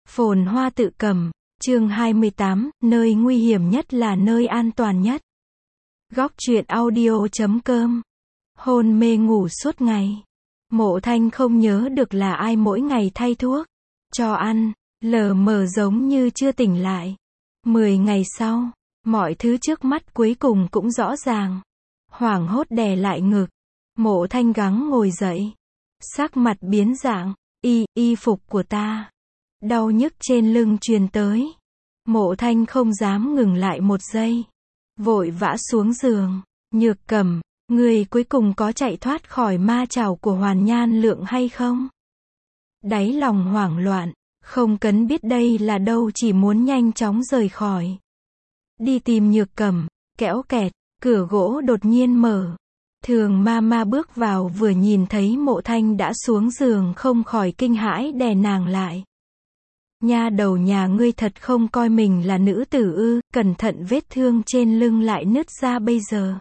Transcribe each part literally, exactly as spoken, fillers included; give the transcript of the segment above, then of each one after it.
Phồn hoa tự cầm, chương hai mươi tám, nơi nguy hiểm nhất là nơi an toàn nhất. Góc truyện audio chấm com. Hôn mê ngủ suốt ngày. Mộ Thanh không nhớ được là ai mỗi ngày thay thuốc, cho ăn, lờ mờ giống như chưa tỉnh lại. Mười ngày sau, mọi thứ trước mắt cuối cùng cũng rõ ràng. Hoảng hốt đè lại ngực. Mộ Thanh gắng ngồi dậy. Sắc mặt biến dạng, y, y phục của ta. Đau nhức trên lưng truyền tới. Mộ Thanh không dám ngừng lại một giây. Vội vã xuống giường. Nhược Cầm, người cuối cùng có chạy thoát khỏi ma trảo của Hoàn Nhan Lượng hay không? Đáy lòng hoảng loạn, không cần biết đây là đâu, chỉ muốn nhanh chóng rời khỏi. Đi tìm Nhược Cầm, kéo kẹt, cửa gỗ đột nhiên mở. Thường ma ma bước vào vừa nhìn thấy Mộ Thanh đã xuống giường không khỏi kinh hãi đè nàng lại. Nha đầu nhà ngươi thật không coi mình là nữ tử ư, cẩn thận vết thương trên lưng lại nứt ra bây giờ.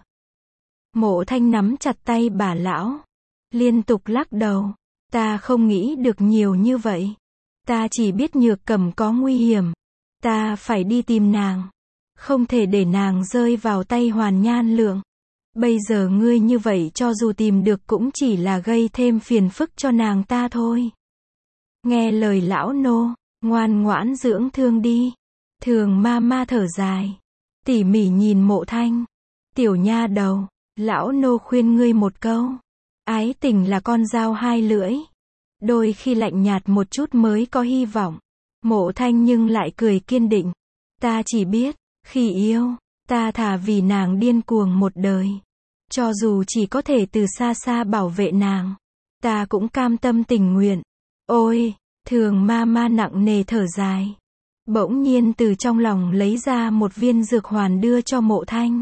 Mộ Thanh nắm chặt tay bà lão, liên tục lắc đầu. Ta không nghĩ được nhiều như vậy. Ta chỉ biết Nhược Cầm có nguy hiểm. Ta phải đi tìm nàng. Không thể để nàng rơi vào tay Hoàn Nhan Lượng. Bây giờ ngươi như vậy cho dù tìm được cũng chỉ là gây thêm phiền phức cho nàng ta thôi. Nghe lời lão nô, ngoan ngoãn dưỡng thương đi. Thường ma ma thở dài, tỉ mỉ nhìn Mộ Thanh. Tiểu nha đầu, lão nô khuyên ngươi một câu. Ái tình là con dao hai lưỡi. Đôi khi lạnh nhạt một chút mới có hy vọng. Mộ Thanh nhưng lại cười kiên định. Ta chỉ biết, khi yêu, ta thà vì nàng điên cuồng một đời. Cho dù chỉ có thể từ xa xa bảo vệ nàng, ta cũng cam tâm tình nguyện. Ôi, Thường ma ma nặng nề thở dài. Bỗng nhiên từ trong lòng lấy ra một viên dược hoàn đưa cho Mộ Thanh.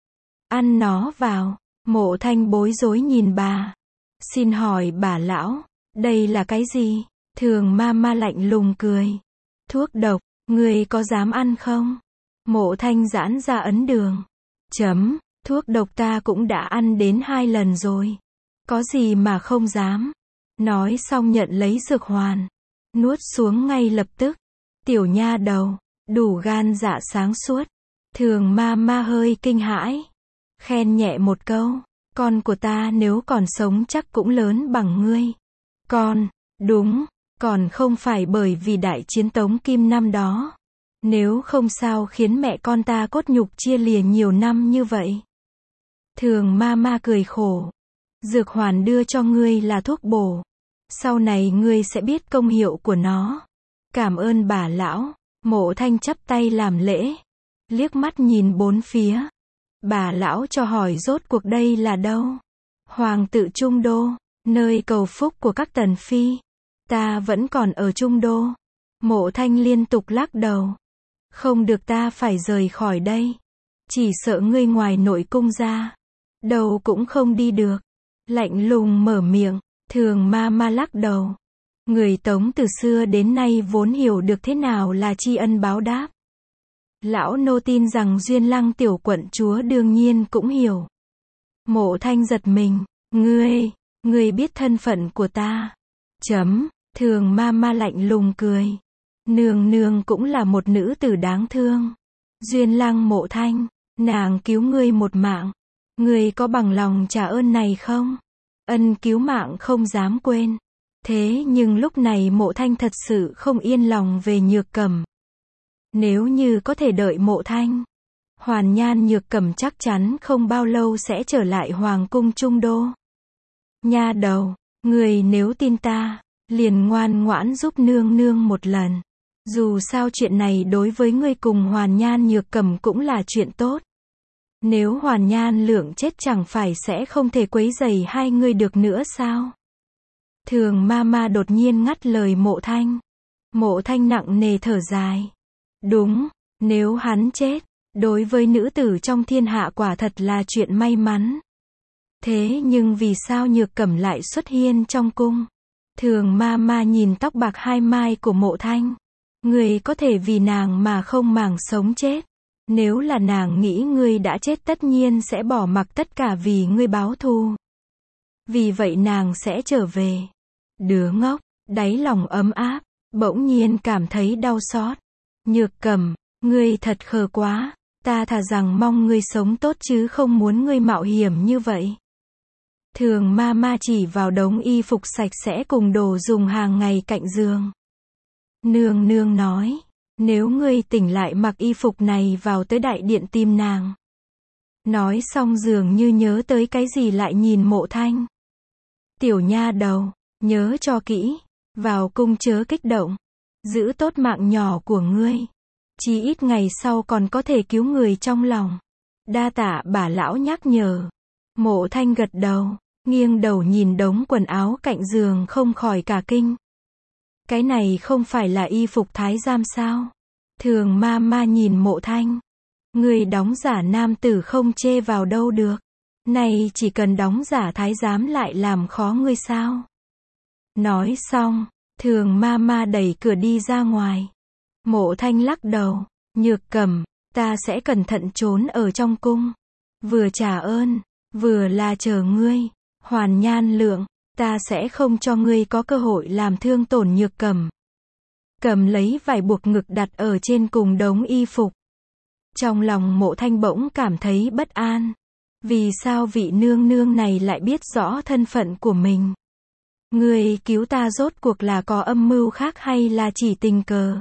Ăn nó vào. Mộ Thanh bối rối nhìn bà. Xin hỏi bà lão, đây là cái gì? Thường ma ma lạnh lùng cười. Thuốc độc, người có dám ăn không? Mộ Thanh giãn ra ấn đường. Chấm, thuốc độc ta cũng đã ăn đến hai lần rồi. Có gì mà không dám. Nói xong nhận lấy dược hoàn. Nuốt xuống ngay lập tức. Tiểu nha đầu, đủ gan dạ sáng suốt. Thường ma ma hơi kinh hãi. Khen nhẹ một câu. Con của ta nếu còn sống chắc cũng lớn bằng ngươi. Con, đúng, còn không phải bởi vì đại chiến Tống Kim năm đó. Nếu không sao khiến mẹ con ta cốt nhục chia lìa nhiều năm như vậy. Thường ma ma cười khổ. Dược hoàn đưa cho ngươi là thuốc bổ. Sau này ngươi sẽ biết công hiệu của nó. Cảm ơn bà lão. Mộ Thanh chắp tay làm lễ. Liếc mắt nhìn bốn phía. Bà lão cho hỏi rốt cuộc đây là đâu? Hoàng tự Trung Đô, nơi cầu phúc của các tần phi. Ta vẫn còn ở Trung Đô. Mộ Thanh liên tục lắc đầu. Không được, ta phải rời khỏi đây. Chỉ sợ ngươi ngoài nội cung ra, đâu cũng không đi được. Lạnh lùng mở miệng. Thường ma ma lắc đầu. Người Tống từ xưa đến nay vốn hiểu được thế nào là tri ân báo đáp. Lão nô tin rằng Duyên Lăng tiểu quận chúa đương nhiên cũng hiểu. Mộ Thanh giật mình. Ngươi, ngươi biết thân phận của ta. Chấm, Thường ma ma lạnh lùng cười. Nương nương cũng là một nữ tử đáng thương. Duyên Lăng Mộ Thanh, nàng cứu ngươi một mạng. Ngươi có bằng lòng trả ơn này không? Ân cứu mạng không dám quên. Thế nhưng lúc này Mộ Thanh thật sự không yên lòng về Nhược Cầm. Nếu như có thể đợi Mộ Thanh, Hoàn Nhan Nhược Cầm chắc chắn không bao lâu sẽ trở lại Hoàng cung Trung Đô. Nha đầu, người nếu tin ta, liền ngoan ngoãn giúp nương nương một lần. Dù sao chuyện này đối với ngươi cùng Hoàn Nhan Nhược Cầm cũng là chuyện tốt. Nếu Hoàn Nhan Lượng chết chẳng phải sẽ không thể quấy rầy hai ngươi được nữa sao? Thường ma ma đột nhiên ngắt lời Mộ Thanh. Mộ Thanh nặng nề thở dài. Đúng, nếu hắn chết, đối với nữ tử trong thiên hạ quả thật là chuyện may mắn. Thế nhưng vì sao Nhược Cầm lại xuất hiện trong cung? Thường ma ma nhìn tóc bạc hai mai của Mộ Thanh. Ngươi có thể vì nàng mà không màng sống chết. Nếu là nàng nghĩ ngươi đã chết tất nhiên sẽ bỏ mặc tất cả vì ngươi báo thù. Vì vậy nàng sẽ trở về. Đứa ngốc, đáy lòng ấm áp. bỗng nhiên cảm thấy đau xót. Nhược Cầm, ngươi thật khờ quá, ta thà rằng mong ngươi sống tốt chứ không muốn ngươi mạo hiểm như vậy. Thường ma ma chỉ vào đống y phục sạch sẽ cùng đồ dùng hàng ngày cạnh giường. Nương nương nói, nếu ngươi tỉnh lại mặc y phục này vào tới đại điện tìm nàng. Nói xong dường như nhớ tới cái gì lại nhìn Mộ Thanh. Tiểu nha đầu, nhớ cho kỹ, vào cung chớ kích động, giữ tốt mạng nhỏ của ngươi. Chí ít ngày sau còn có thể cứu người trong lòng. Đa tạ bà lão nhắc nhở. Mộ Thanh gật đầu, nghiêng đầu nhìn đống quần áo cạnh giường không khỏi cả kinh. Cái này không phải là y phục thái giám sao? Thường ma ma nhìn Mộ Thanh. Người đóng giả nam tử không chê vào đâu được. Này chỉ cần đóng giả thái giám lại làm khó ngươi sao? Nói xong, thường ma ma đẩy cửa đi ra ngoài. Mộ Thanh lắc đầu, Nhược Cầm, ta sẽ cẩn thận trốn ở trong cung. Vừa trả ơn, vừa là chờ ngươi. Hoàn Nhan Lượng, ta sẽ không cho ngươi có cơ hội làm thương tổn Nhược Cầm. Cầm lấy vải buộc ngực đặt ở trên cùng đống y phục. Trong lòng Mộ Thanh bỗng cảm thấy bất an. Vì sao vị nương nương này lại biết rõ thân phận của mình? Ngươi cứu ta rốt cuộc là có âm mưu khác hay là chỉ tình cờ?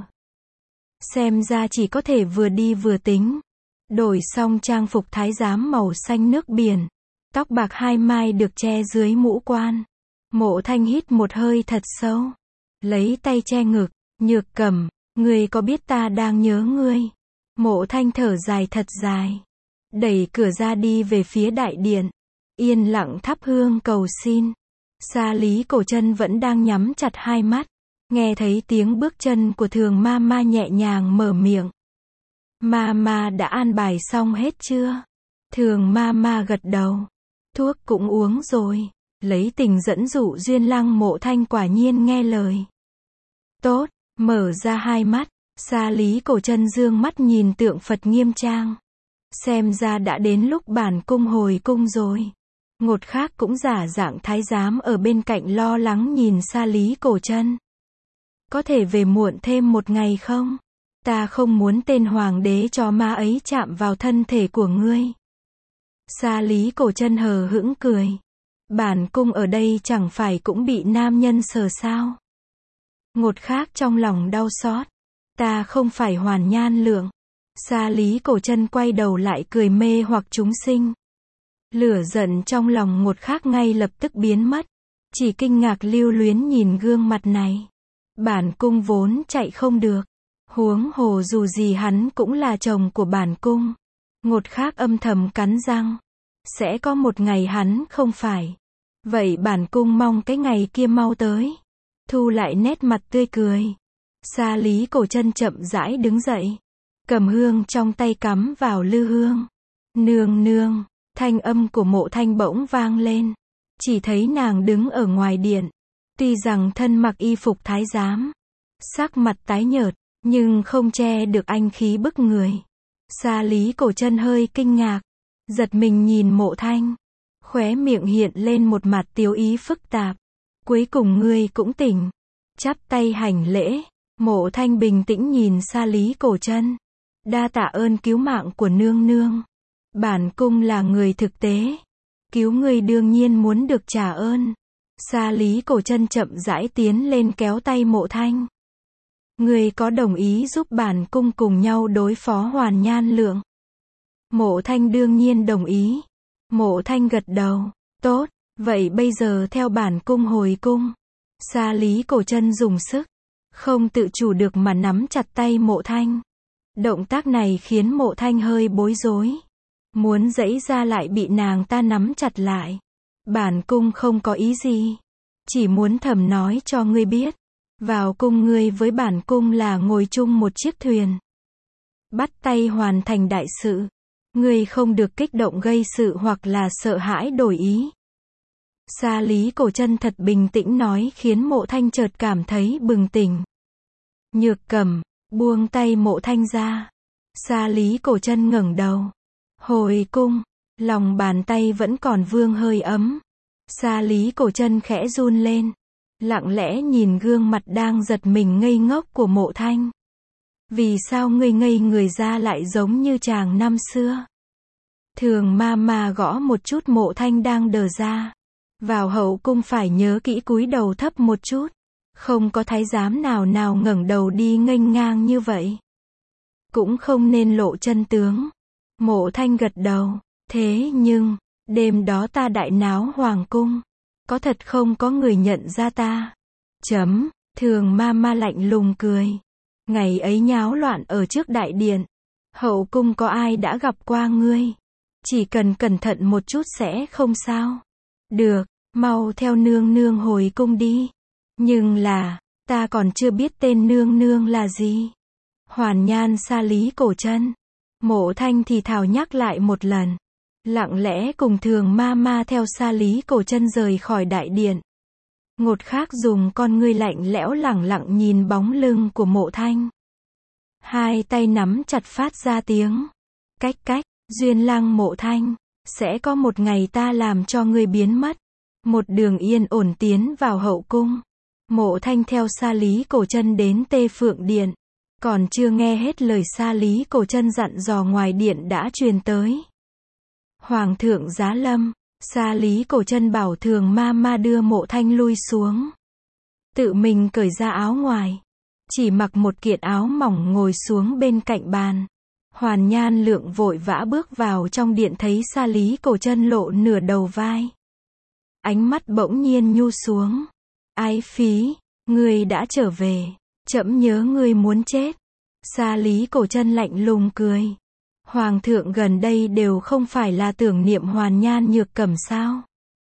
Xem ra chỉ có thể vừa đi vừa tính. Đổi xong trang phục thái giám màu xanh nước biển. Tóc bạc hai mai được che dưới mũ quan. Mộ Thanh hít một hơi thật sâu. Lấy tay che ngực. Nhược Cầm, ngươi có biết ta đang nhớ ngươi? Mộ Thanh thở dài thật dài. Đẩy cửa ra đi về phía đại điện. Yên lặng thắp hương cầu xin. Sa Lý Cổ Chân vẫn đang nhắm chặt hai mắt. Nghe thấy tiếng bước chân của thường ma ma nhẹ nhàng mở miệng. Ma ma đã an bài xong hết chưa? Thường ma ma gật đầu. Thuốc cũng uống rồi. Lấy tình dẫn dụ duyên lăng. Mộ Thanh quả nhiên nghe lời. Tốt, mở ra hai mắt. Sa Lý Cổ Chân dương mắt nhìn tượng Phật nghiêm trang. Xem ra đã đến lúc bản cung hồi cung rồi. Ngột khác cũng giả dạng thái giám ở bên cạnh lo lắng nhìn Sa Lý Cổ Chân. Có thể về muộn thêm một ngày không? Ta không muốn tên hoàng đế chó má ấy chạm vào thân thể của ngươi. Sa Lý Cổ Chân hờ hững cười. Bản cung ở đây chẳng phải cũng bị nam nhân sờ sao? Ngột khác trong lòng đau xót. Ta không phải Hoàn Nhan Lượng. Sa Lý Cổ Chân quay đầu lại cười mê hoặc chúng sinh. Lửa giận trong lòng Ngột khác ngay lập tức biến mất. Chỉ kinh ngạc lưu luyến nhìn gương mặt này. Bản cung vốn chạy không được. Huống hồ dù gì hắn cũng là chồng của bản cung. Ngột khác âm thầm cắn răng. Sẽ có một ngày hắn không phải. Vậy bản cung mong cái ngày kia mau tới. Thu lại nét mặt tươi cười. Sa Lý Cổ Chân chậm rãi đứng dậy. Cầm hương trong tay cắm vào lư hương. Nương nương, thanh âm của Mộ Thanh bỗng vang lên. Chỉ thấy nàng đứng ở ngoài điện. Tuy rằng thân mặc y phục thái giám. Sắc mặt tái nhợt, nhưng không che được anh khí bức người. Sa Lý Cổ Chân hơi kinh ngạc. Giật mình nhìn Mộ Thanh. Khóe miệng hiện lên một mặt tiếu ý phức tạp. Cuối cùng ngươi cũng tỉnh. Chắp tay hành lễ. Mộ Thanh bình tĩnh nhìn Sa Lý Cổ Chân. Đa tạ ơn cứu mạng của nương nương. Bản cung là người thực tế. Cứu ngươi đương nhiên muốn được trả ơn. Sa Lý Cổ Chân chậm rãi tiến lên kéo tay Mộ Thanh. Ngươi có đồng ý giúp bản cung cùng nhau đối phó Hoàn Nhan Lượng? Mộ Thanh đương nhiên đồng ý. Mộ Thanh gật đầu. Tốt, vậy bây giờ theo bản cung hồi cung. Sa Lý Cổ Chân dùng sức. Không tự chủ được mà nắm chặt tay Mộ Thanh. Động tác này khiến Mộ Thanh hơi bối rối. Muốn giãy ra lại bị nàng ta nắm chặt lại. Bản cung không có ý gì. Chỉ muốn thầm nói cho ngươi biết. Vào cung ngươi với bản cung là ngồi chung một chiếc thuyền. Bắt tay hoàn thành đại sự. Ngươi không được kích động gây sự hoặc là sợ hãi đổi ý. Sa Lý Cổ Chân thật bình tĩnh nói khiến Mộ Thanh chợt cảm thấy bừng tỉnh. Nhược Cầm, buông tay Mộ Thanh ra. Sa Lý Cổ Chân ngẩng đầu. Hồi cung, lòng bàn tay vẫn còn vương hơi ấm. Sa Lý Cổ Chân khẽ run lên. lặng lẽ nhìn gương mặt đang giật mình ngây ngốc của Mộ Thanh. Vì sao ngươi ngây người ra lại giống như chàng năm xưa? Thường ma ma gõ một chút Mộ Thanh đang đờ ra. Vào hậu cung phải nhớ kỹ cúi đầu thấp một chút. Không có thái giám nào nào ngẩng đầu đi nghênh ngang như vậy. Cũng không nên lộ chân tướng. Mộ Thanh gật đầu. Thế nhưng, đêm đó ta đại náo hoàng cung. Có thật không có người nhận ra ta? Chấm, Thường ma ma lạnh lùng cười. Ngày ấy nháo loạn ở trước đại điện. Hậu cung có ai đã gặp qua ngươi? Chỉ cần cẩn thận một chút sẽ không sao. Được, mau theo nương nương hồi cung đi. Nhưng là, ta còn chưa biết tên nương nương là gì. Hoàn Nhan Sa Lý Cổ Chân. Mộ Thanh thì thào nhắc lại một lần. Lặng lẽ cùng Thường ma ma theo Sa Lý Cổ Chân rời khỏi đại điện. Ngột Khác dùng con ngươi lạnh lẽo lẳng lặng nhìn bóng lưng của Mộ Thanh. Hai tay nắm chặt phát ra tiếng. Cách cách, Duyên Lăng Mộ Thanh. Sẽ có một ngày ta làm cho ngươi biến mất. Một đường yên ổn tiến vào hậu cung. Mộ Thanh theo Sa Lý Cổ Chân đến Tê Phượng Điện. Còn chưa nghe hết lời Sa Lý Cổ Chân dặn dò ngoài điện đã truyền tới. Hoàng thượng giá lâm. Sa Lý Cổ Chân bảo Thường ma ma đưa Mộ Thanh lui xuống. Tự mình cởi ra áo ngoài. Chỉ mặc một kiện áo mỏng ngồi xuống bên cạnh bàn. Hoàn Nhan Lượng vội vã bước vào trong điện thấy Sa Lý Cổ Chân lộ nửa đầu vai. Ánh mắt bỗng nhiên nhu xuống. Ái Phí, ngươi đã trở về. Trẫm nhớ ngươi muốn chết. Sa Lý Cổ Chân lạnh lùng cười. Hoàng thượng gần đây đều không phải là tưởng niệm Hoàn Nhan Nhược Cẩm sao?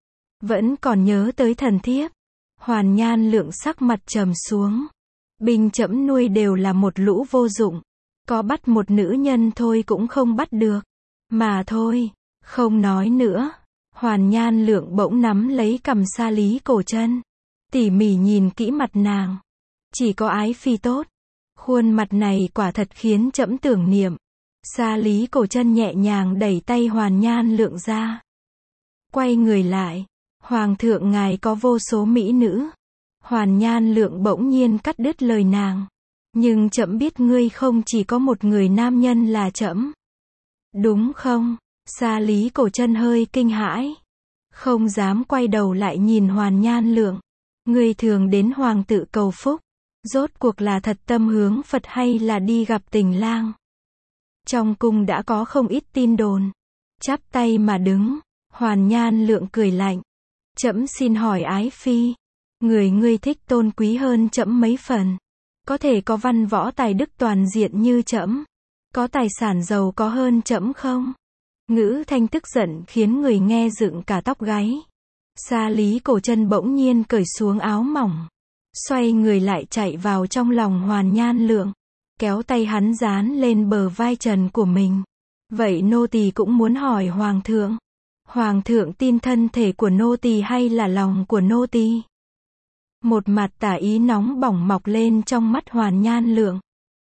Vẫn còn nhớ tới thần thiếp. Hoàn Nhan Lượng sắc mặt trầm xuống. Binh trẫm nuôi đều là một lũ vô dụng. Có bắt một nữ nhân thôi cũng không bắt được. Mà thôi, không nói nữa. Hoàn Nhan Lượng bỗng nắm lấy cằm Sa Lý Cổ Chân. Tỉ mỉ nhìn kỹ mặt nàng. Chỉ có Ái Phi tốt. Khuôn mặt này quả thật khiến trẫm tưởng niệm. Sa Lý Cổ Chân nhẹ nhàng đẩy tay Hoàn Nhan Lượng ra. Quay người lại. Hoàng thượng ngài có vô số mỹ nữ. Hoàn Nhan Lượng bỗng nhiên cắt đứt lời nàng. Nhưng trẫm biết ngươi không chỉ có một người nam nhân là trẫm. Đúng không? Sa Lý Cổ Chân hơi kinh hãi. Không dám quay đầu lại nhìn Hoàn Nhan Lượng. Ngươi thường đến hoàng tự cầu phúc. Rốt cuộc là thật tâm hướng Phật hay là đi gặp tình lang? Trong cung đã có không ít tin đồn. Chắp tay mà đứng. Hoàn Nhan Lượng cười lạnh. Trẫm xin hỏi Ái Phi. Người ngươi thích tôn quý hơn trẫm mấy phần. Có thể có văn võ tài đức toàn diện như trẫm. Có tài sản giàu có hơn trẫm không? Ngữ thanh tức giận khiến người nghe dựng cả tóc gáy. Sa Lý Cổ Chân bỗng nhiên cởi xuống áo mỏng. Xoay người lại chạy vào trong lòng Hoàn Nhan Lượng. Kéo tay hắn dán lên bờ vai trần của mình. Vậy nô tỳ cũng muốn hỏi Hoàng thượng. Hoàng thượng tin thân thể của nô tỳ hay là lòng của nô tỳ? Một mặt tà ý nóng bỏng mọc lên trong mắt Hoàn Nhan Lượng.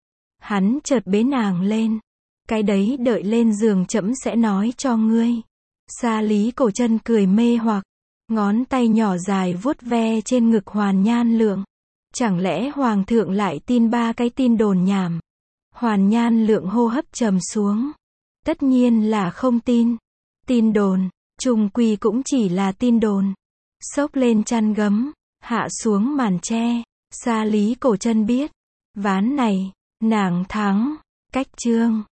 Hắn chợt bế nàng lên. Cái đấy đợi lên giường trẫm sẽ nói cho ngươi. Sa Lý Cổ Chân cười mê hoặc. Ngón tay nhỏ dài vuốt ve trên ngực Hoàn Nhan Lượng. Chẳng lẽ Hoàng thượng lại tin ba cái tin đồn nhảm? Hoàn Nhan Lượng hô hấp trầm xuống. Tất nhiên là không tin. Tin đồn, chung quy cũng chỉ là tin đồn. Xốc lên chăn gấm, hạ xuống màn tre. Sa Lý Cổ Chân biết. Ván này, nàng thắng. Cách chương.